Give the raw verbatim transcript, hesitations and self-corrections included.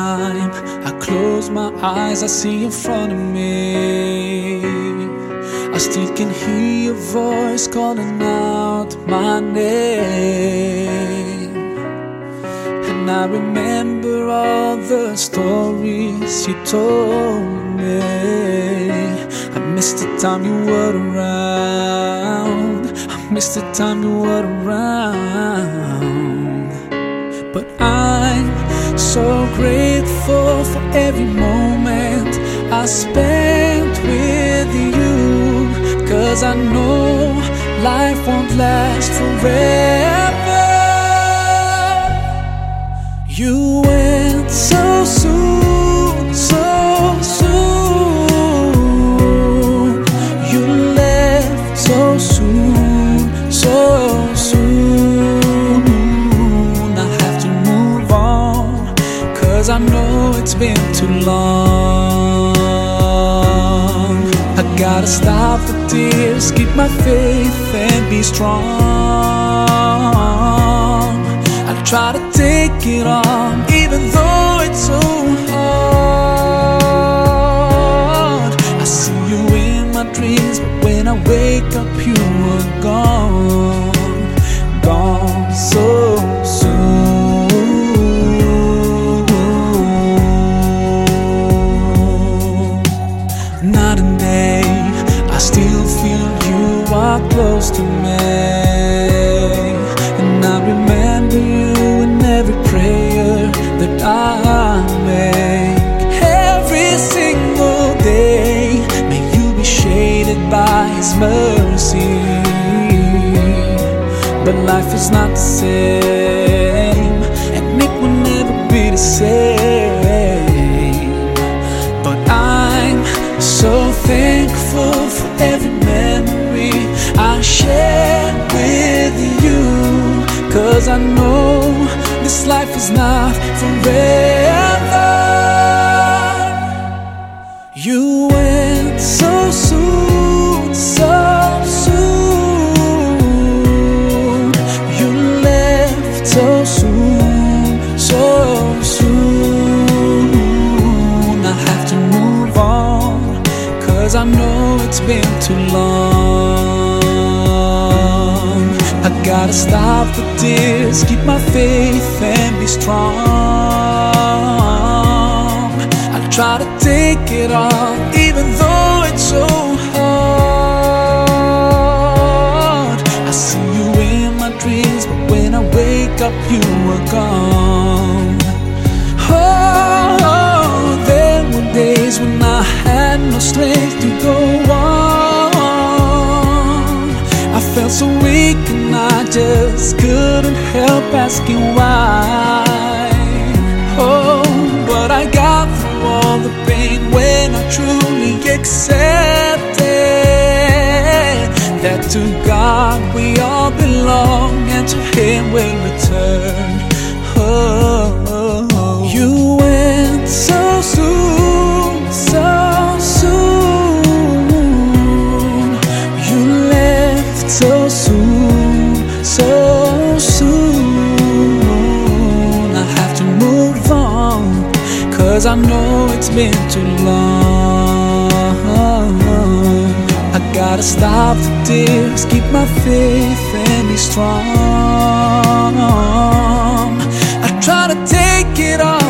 time I close my eyes, I see in front of me. I still can hear your voice calling out my name. And I remember all the stories you told me. I miss the time you were around, I miss the time you were around. But I'm so grateful for every moment I spent with you, 'cause I know life won't last forever. You went so soon, so soon. You left so soon, so soon. I have to move on, 'cause I know it's been too long. I gotta stop the tears, keep my faith and be strong. I try to take it on, even though it's so hard. I see you in my dreams, but when I wake up you are gone, gone so soon. Night and day, I still feel you are close to me, and I remember you in every prayer that I make. Every single day, may you be shaded by His mercy. But life is not the same, and it will never be the same. But I'm so thankful for every memory I shared with you, 'cause I know this life is not forever. You went so soon, so soon. You left so soon, so soon. I have to move on, 'cause I know it's been too long. I gotta stop the tears, keep my faith and be strong. I try to take it on, even though it's so hard. I see you in my dreams, but when I wake up you are gone. Oh, there were days when I had no strength to go on. I felt so weak and I just couldn't help asking why. Oh, but I got through all the pain when I truly accepted that to God we all belong, and to Him we'll return. Oh, you went so soon, so soon. You left so soon, so soon. I have to move on, 'cause I know it's been too long. I gotta stop the tears, keep my faith and be strong. I try to take it on,